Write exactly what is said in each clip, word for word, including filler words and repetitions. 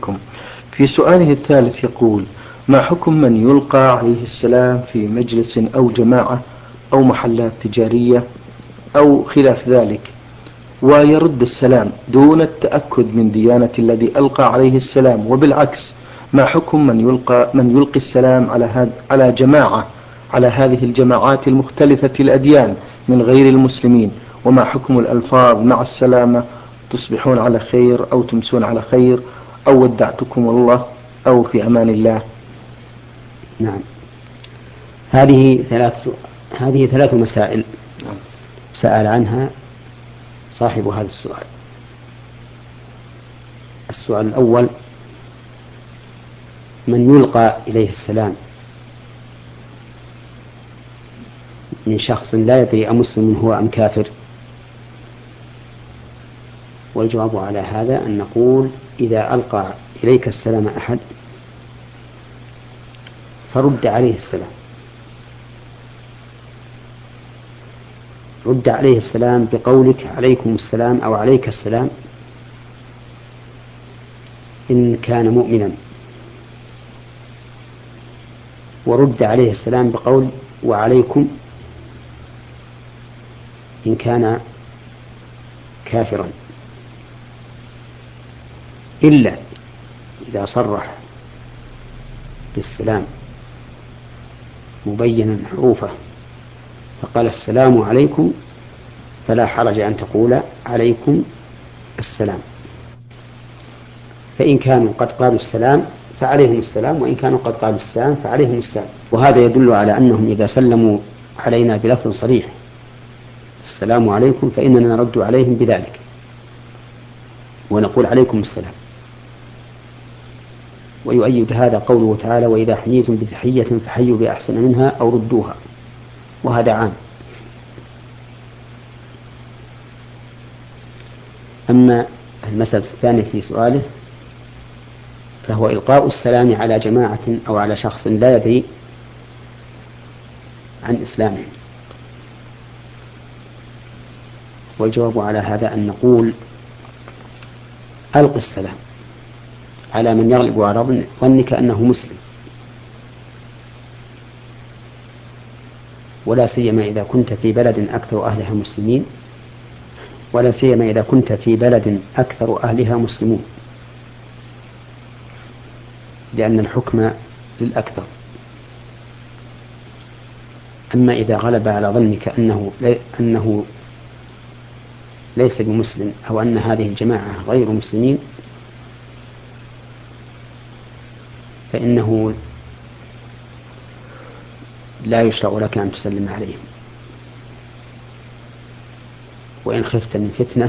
في سؤاله الثالث يقول: ما حكم من يلقى عليه السلام في مجلس أو جماعة أو محلات تجارية أو خلاف ذلك ويرد السلام دون التأكد من ديانة الذي ألقى عليه السلام، وبالعكس ما حكم من يلقى من يلقي السلام على هذا على جماعة على هذه الجماعات المختلفة الأديان من غير المسلمين؟ وما حكم الألفاظ مع السلامة: تصبحون على خير أو تمسون على خير أو ودعتكم الله أو في أمان الله؟ نعم، هذه ثلاث هذه ثلاث مسائل سأل عنها صاحب هذا السؤال. السؤال الأول: من يلقى إليه السلام من شخص لا يدري أمسلم هو أم كافر؟ والجواب على هذا أن نقول: إذا ألقى إليك السلام أحد فرد عليه السلام، رد عليه السلام بقولك عليكم السلام أو عليك السلام إن كان مؤمنا، ورد عليه السلام بقول وعليكم إن كان كافرا، إلا إذا صرح بالسلام مبينا حروفه فقال السلام عليكم، فلا حرج أن تقول عليكم السلام. فإن كانوا قد قالوا السلام فعليهم السلام، وإن كانوا قد قالوا السلام فعليهم السلام. وهذا يدل على أنهم إذا سلموا علينا بلفظ صريح السلام عليكم فإننا نرد عليهم بذلك ونقول عليكم السلام. ويؤيد هذا قوله تعالى: وإذا حييتم بتحية فحيوا بأحسن منها أو ردوها، وهذا عام. أما المسألة الثانية في سؤاله فهو إلقاء السلام على جماعة أو على شخص لا يدري عن إسلامه. والجواب على هذا أن نقول: ألق السلام على من يغلب على ظنك أنه مسلم، ولا سيما إذا كنت في بلد أكثر أهلها مسلمين، ولا سيما إذا كنت في بلد أكثر أهلها مسلمون، لأن الحكم للأكثر. أما إذا غلب على ظنك أنه أنه ليس بمسلم أو أن هذه الجماعة غير مسلمين فإنه لا يشرع لك أن تسلم عليهم، وإن خفت من فتنة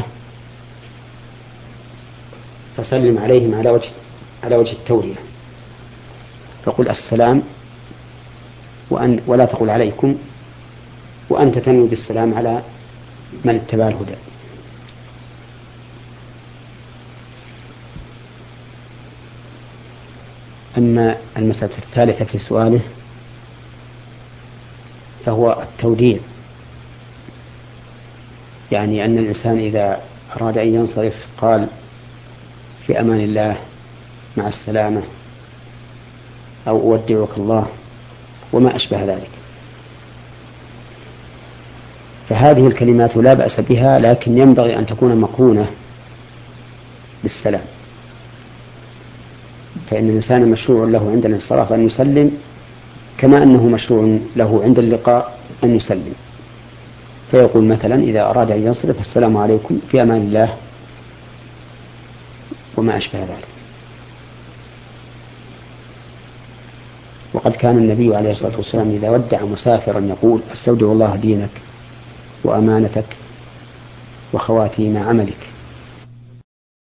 فسلم عليهم على وجه على وجه التورية، فقل السلام وأن ولا تقل عليكم، وأنت تنوي بالسلام على من اتبع الهدى. أما المسألة الثالثة في سؤاله فهو التوديع، يعني أن الإنسان إذا أراد أن ينصرف قال في أمان الله مع السلامة أو أودعك الله وما أشبه ذلك. فهذه الكلمات لا بأس بها، لكن ينبغي أن تكون مقرونة بالسلام، فإن الإنسان مشروع له عند الانصراف أن يسلم كما أنه مشروع له عند اللقاء أن يسلم. فيقول مثلا إذا أراد أن ينصرف السلام عليكم في أمان الله وما أشبه ذلك. وقد كان النبي عليه الصلاة والسلام إذا ودع مسافرا يقول استودع الله دينك وأمانتك وخواتيم عملك.